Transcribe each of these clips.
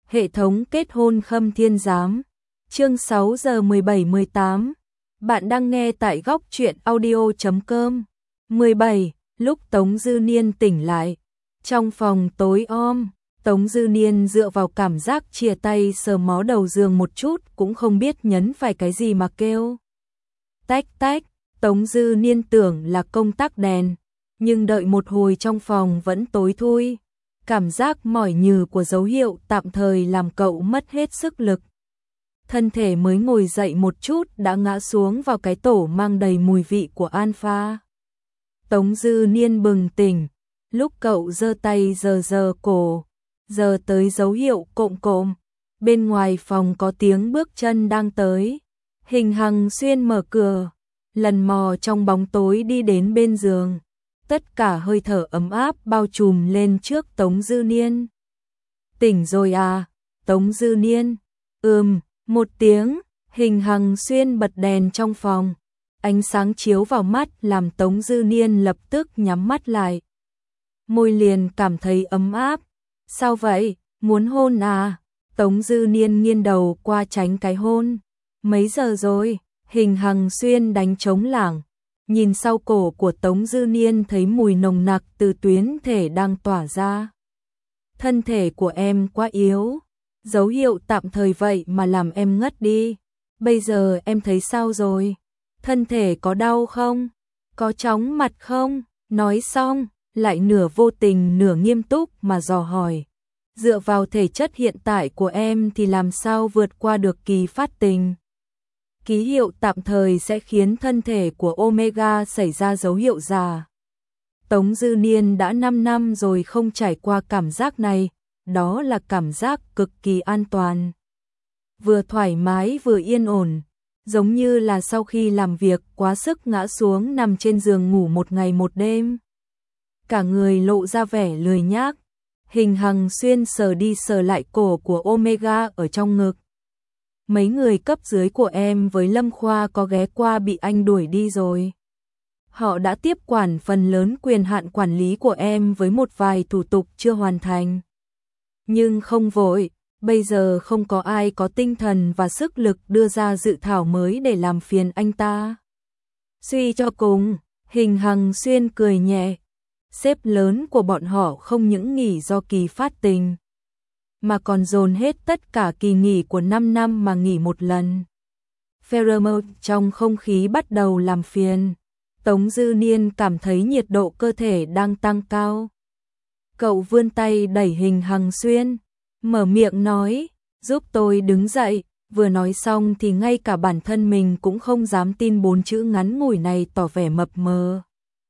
Hệ thống kết hôn Khâm Thiên Giám. Chương 6 giờ 17-18. Bạn đang nghe tại góc truyện audio.com. 17. Lúc Tống Dư Niên tỉnh lại. Trong phòng tối om, Tống Dư Niên dựa vào cảm giác chia tay sờ mó đầu giường một chút, cũng không biết nhấn phải cái gì mà kêu. Tách tách, Tống Dư Niên tưởng là công tắc đèn, nhưng đợi một hồi trong phòng vẫn tối thui. Cảm giác mỏi nhừ của dấu hiệu tạm thời làm cậu mất hết sức lực. Thân thể mới ngồi dậy một chút đã ngã xuống vào cái tổ mang đầy mùi vị của Alpha. Tống Dư Niên bừng tỉnh, lúc cậu giơ tay giơ cổ, giờ tới dấu hiệu cộm cộm. Bên ngoài phòng có tiếng bước chân đang tới. Hình Hằng Xuyên mở cửa, lần mò trong bóng tối đi đến bên giường. Tất cả hơi thở ấm áp bao trùm lên trước Tống Dư Niên. Tỉnh rồi à? Tống Dư Niên. Một tiếng. Hình Hằng Xuyên bật đèn trong phòng. Ánh sáng chiếu vào mắt làm Tống Dư Niên lập tức nhắm mắt lại. Môi liền cảm thấy ấm áp. Sao vậy? Muốn hôn à? Tống Dư Niên nghiêng đầu qua tránh cái hôn. Mấy giờ rồi? Hình Hằng Xuyên đánh trống lảng. Nhìn sau cổ của Tống Dư Niên thấy mùi nồng nặc từ tuyến thể đang tỏa ra. Thân thể của em quá yếu, dấu hiệu tạm thời vậy mà làm em ngất đi. Bây giờ em thấy sao rồi? Thân thể có đau không? Có chóng mặt không? Nói xong, lại nửa vô tình nửa nghiêm túc mà dò hỏi. Dựa vào thể chất hiện tại của em thì làm sao vượt qua được kỳ phát tình? Ký hiệu tạm thời sẽ khiến thân thể của Omega xảy ra dấu hiệu già. Tống Dư Niên đã 5 năm rồi không trải qua cảm giác này, đó là cảm giác cực kỳ an toàn. Vừa thoải mái vừa yên ổn, giống như là sau khi làm việc quá sức ngã xuống nằm trên giường ngủ một ngày một đêm. Cả người lộ ra vẻ lười nhác. Hình Hằng Xuyên sờ đi sờ lại cổ của Omega ở trong ngực. Mấy người cấp dưới của em với Lâm Khoa có ghé qua bị anh đuổi đi rồi. Họ đã tiếp quản phần lớn quyền hạn quản lý của em với một vài thủ tục chưa hoàn thành. Nhưng không vội, bây giờ không có ai có tinh thần và sức lực đưa ra dự thảo mới để làm phiền anh ta. Suy cho cùng, Hình Hằng Xuyên cười nhẹ. Sếp lớn của bọn họ không những nghỉ do kỳ phát tình, mà còn dồn hết tất cả kỳ nghỉ của 5 năm mà nghỉ một lần. Pheromone trong không khí bắt đầu làm phiền. Tống Dư Niên cảm thấy nhiệt độ cơ thể đang tăng cao. Cậu vươn tay đẩy Hình Hằng Xuyên, mở miệng nói, giúp tôi đứng dậy. Vừa nói xong thì ngay cả bản thân mình cũng không dám tin 4 chữ ngắn ngủi này tỏ vẻ mập mờ.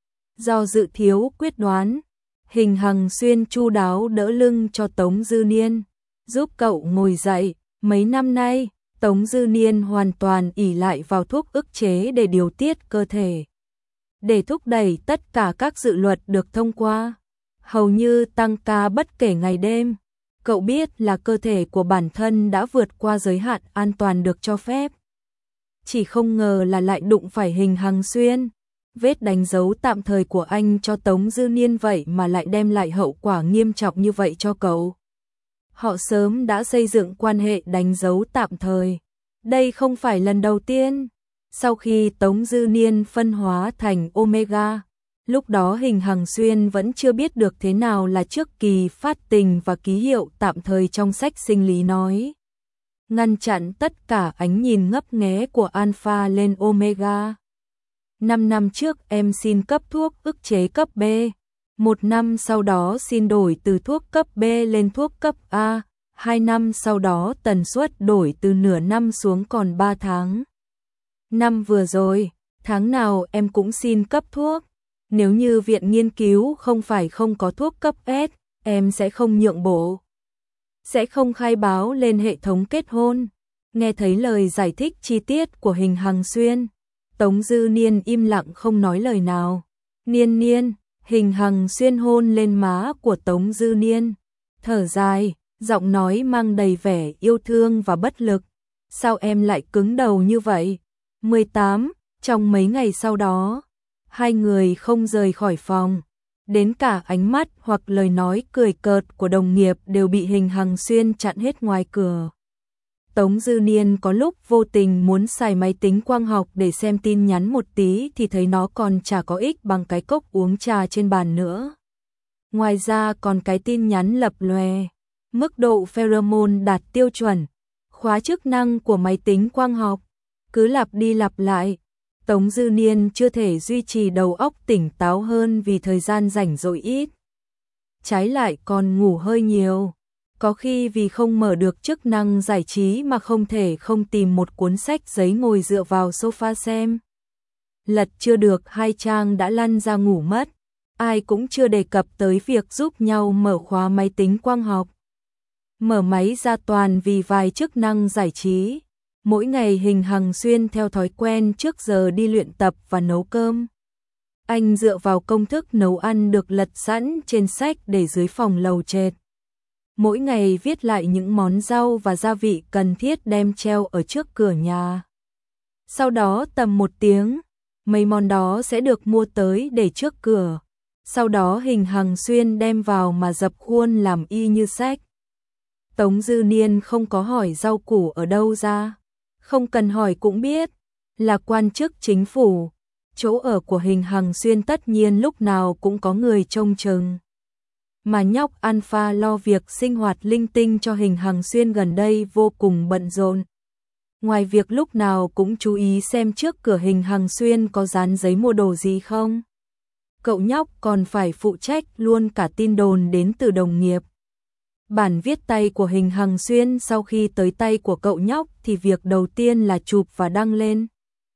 Do dự thiếu quyết đoán, Hình Hằng Xuyên chu đáo đỡ lưng cho Tống Dư Niên, giúp cậu ngồi dậy. Mấy năm nay, Tống Dư Niên hoàn toàn ỷ lại vào thuốc ức chế để điều tiết cơ thể, để thúc đẩy tất cả các dự luật được thông qua, hầu như tăng ca bất kể ngày đêm. Cậu biết là cơ thể của bản thân đã vượt qua giới hạn an toàn được cho phép. Chỉ không ngờ là lại đụng phải Hình Hằng Xuyên. Vết đánh dấu tạm thời của anh cho Tống Dư Niên vậy mà lại đem lại hậu quả nghiêm trọng như vậy cho cậu. Họ sớm đã xây dựng quan hệ đánh dấu tạm thời. Đây không phải lần đầu tiên. Sau khi Tống Dư Niên phân hóa thành Omega, lúc đó Hình Hằng Xuyên vẫn chưa biết được thế nào là trước kỳ phát tình và ký hiệu tạm thời trong sách sinh lý nói. Ngăn chặn tất cả ánh nhìn ngấp nghé của Alpha lên Omega. 5 năm trước em xin cấp thuốc ức chế cấp B. 1 năm sau đó xin đổi từ thuốc cấp B lên thuốc cấp A. 2 năm sau đó tần suất đổi từ nửa năm xuống còn 3 tháng. Năm vừa rồi, tháng nào em cũng xin cấp thuốc. Nếu như viện nghiên cứu không phải không có thuốc cấp S, em sẽ không nhượng bộ. Sẽ không khai báo lên hệ thống kết hôn. Nghe thấy lời giải thích chi tiết của Hình Hằng Xuyên, Tống Dư Niên im lặng không nói lời nào. Niên Niên, Hình Hằng Xuyên hôn lên má của Tống Dư Niên. Thở dài, giọng nói mang đầy vẻ yêu thương và bất lực. Sao em lại cứng đầu như vậy? 18. Trong mấy ngày sau đó, hai người không rời khỏi phòng. Đến cả ánh mắt hoặc lời nói cười cợt của đồng nghiệp đều bị Hình Hằng Xuyên chặn hết ngoài cửa. Tống Dư Niên có lúc vô tình muốn xài máy tính quang học để xem tin nhắn một tí thì thấy nó còn chả có ích bằng cái cốc uống trà trên bàn nữa. Ngoài ra còn cái tin nhắn lập lòe, mức độ pheromone đạt tiêu chuẩn, khóa chức năng của máy tính quang học, cứ lặp đi lặp lại. Tống Dư Niên chưa thể duy trì đầu óc tỉnh táo hơn vì thời gian rảnh rỗi ít. Trái lại còn ngủ hơi nhiều. Có khi vì không mở được chức năng giải trí mà không thể không tìm một cuốn sách giấy ngồi dựa vào sofa xem. Lật chưa được 2 trang đã lăn ra ngủ mất. Ai cũng chưa đề cập tới việc giúp nhau mở khóa máy tính quang học. Mở máy ra toàn vì vài chức năng giải trí. Mỗi ngày Hình Hằng Xuyên theo thói quen trước giờ đi luyện tập và nấu cơm. Anh dựa vào công thức nấu ăn được lật sẵn trên sách để dưới phòng lầu trệt. Mỗi ngày viết lại những món rau và gia vị cần thiết đem treo ở trước cửa nhà. Sau đó tầm 1 tiếng, mấy món đó sẽ được mua tới để trước cửa. Sau đó Hình Hằng Xuyên đem vào mà dập khuôn làm y như sách. Tống Dư Niên không có hỏi rau củ ở đâu ra. Không cần hỏi cũng biết, là quan chức chính phủ. Chỗ ở của Hình Hằng Xuyên tất nhiên lúc nào cũng có người trông chừng. Mà nhóc Alpha lo việc sinh hoạt linh tinh cho Hình Hằng Xuyên gần đây vô cùng bận rộn. Ngoài việc lúc nào cũng chú ý xem trước cửa Hình Hằng Xuyên có dán giấy mua đồ gì không, cậu nhóc còn phải phụ trách luôn cả tin đồn đến từ đồng nghiệp. Bản viết tay của Hình Hằng Xuyên sau khi tới tay của cậu nhóc thì việc đầu tiên là chụp và đăng lên.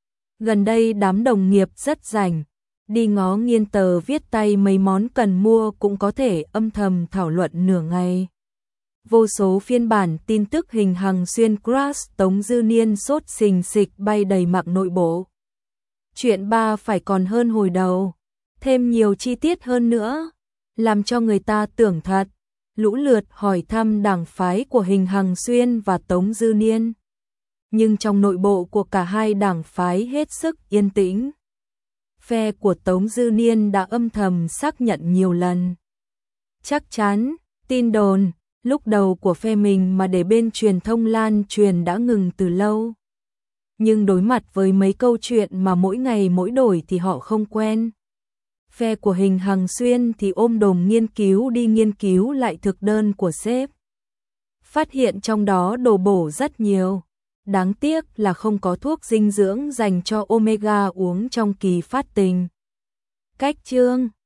Gần đây đám đồng nghiệp rất rảnh, đi ngó nghiên tờ viết tay mấy món cần mua cũng có thể âm thầm thảo luận nửa ngày. Vô số phiên bản tin tức Hình Hằng Xuyên crush Tống Dư Niên sốt xình xịch bay đầy mạng nội bộ. Chuyện 3 phải còn hơn hồi đầu, thêm nhiều chi tiết hơn nữa, làm cho người ta tưởng thật. Lũ lượt hỏi thăm đảng phái của Hình Hằng Xuyên và Tống Dư Niên. Nhưng trong nội bộ của cả hai đảng phái hết sức yên tĩnh. Phe của Tống Dư Niên đã âm thầm xác nhận nhiều lần. Chắc chắn, tin đồn, lúc đầu của phe mình mà để bên truyền thông lan truyền đã ngừng từ lâu. Nhưng đối mặt với mấy câu chuyện mà mỗi ngày mỗi đổi thì họ không quen. Phe của Hình Hằng Xuyên thì ôm đồm nghiên cứu đi nghiên cứu lại thực đơn của sếp. Phát hiện trong đó đồ bổ rất nhiều. Đáng tiếc là không có thuốc dinh dưỡng dành cho Omega uống trong kỳ phát tình. Cách chương